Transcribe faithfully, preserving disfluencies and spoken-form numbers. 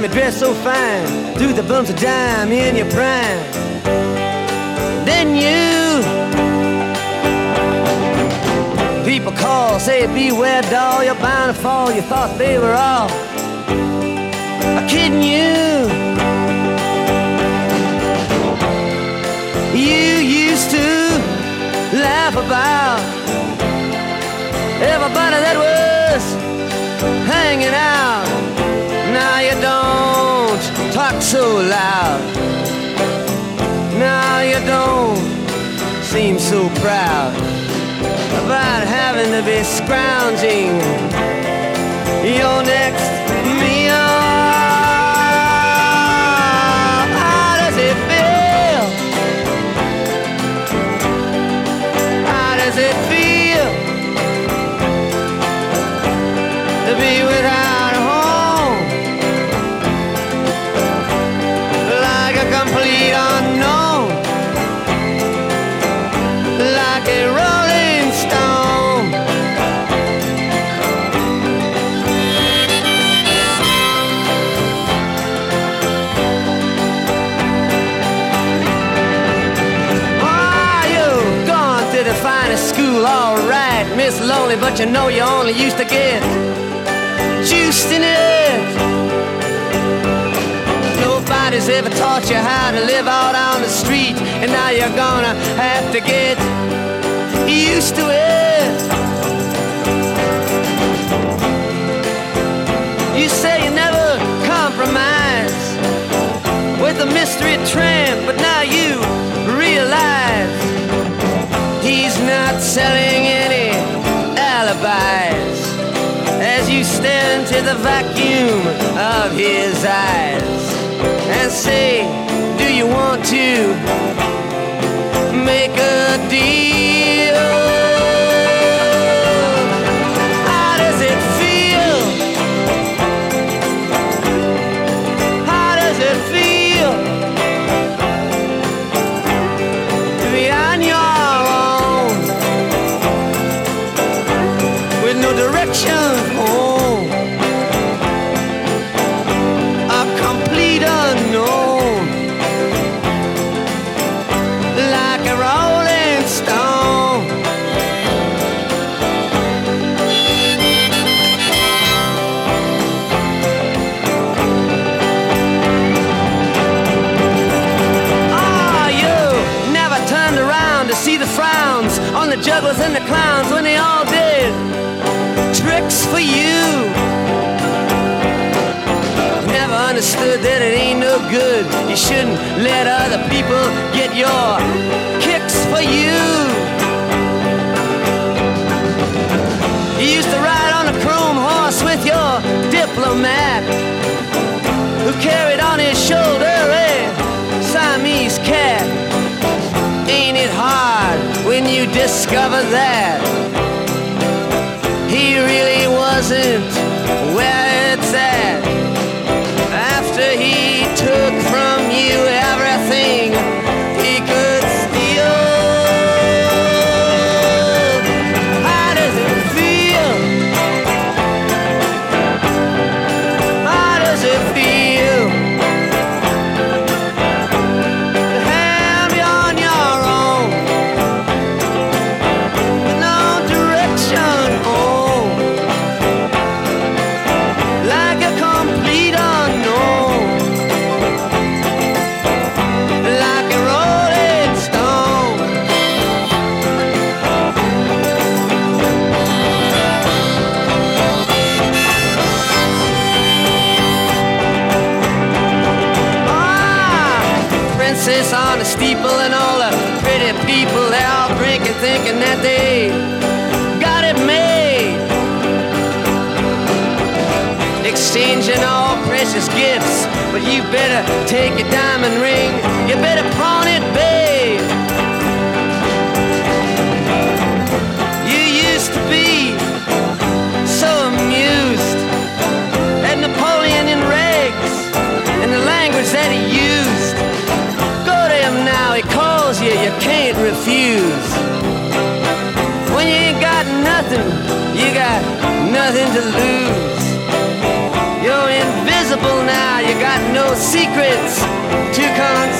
dress so fine, threw the bumps of dime in your prime. Then you, people call, say beware doll, you're bound to fall. You thought they were all kidding you. You used to laugh about everybody that was hanging out. Now you don't talk so loud. Now you don't seem so proud about having to be scrounging your next meal. How does it feel? How does it feel to be without a home, like a complete unknown, like a rolling stone? Oh, you've gone to the finest school, all right, Miss Lonely, but you know you only used to get juiced in it. Nobody's ever taught you how to live out on the street, and now you're gonna have to get used to it. You say you never compromise with a mystery tramp, but now you realize he's not selling any alibis as you stare into the vacuum of his eyes and say, do you want to make a deal? How does it feel? How does it feel to be on your own with no direction home, a complete unknown, like a rolling stone? Ah, you never turned around to see the frowns on the jugglers and the clowns when they all did tricks for you. Never understood that it ain't no good. You shouldn't let other people get your kicks for you. You used to ride on a chrome horse with your diplomat, who carried on his shoulder a Siamese cat. Ain't it hard when you discover that he really wasn't where it's at? After he took from you everything he could steal. How does it feel? How does it feel to have you on your own with no direction home, like a complete unknown, like a rolling stone? Ah, princess on the steeple and all the pretty people, they're all drinking, thinking that they got it made, exchanging all precious gifts. But you better take your diamond ring, you better pawn it, babe. You used to be so amused at Napoleon in rags and the language that he used. Go to him now, he calls you, you can't refuse. When you ain't got nothing, you got nothing to lose. You're invisible simple now. You got no secrets to conceal.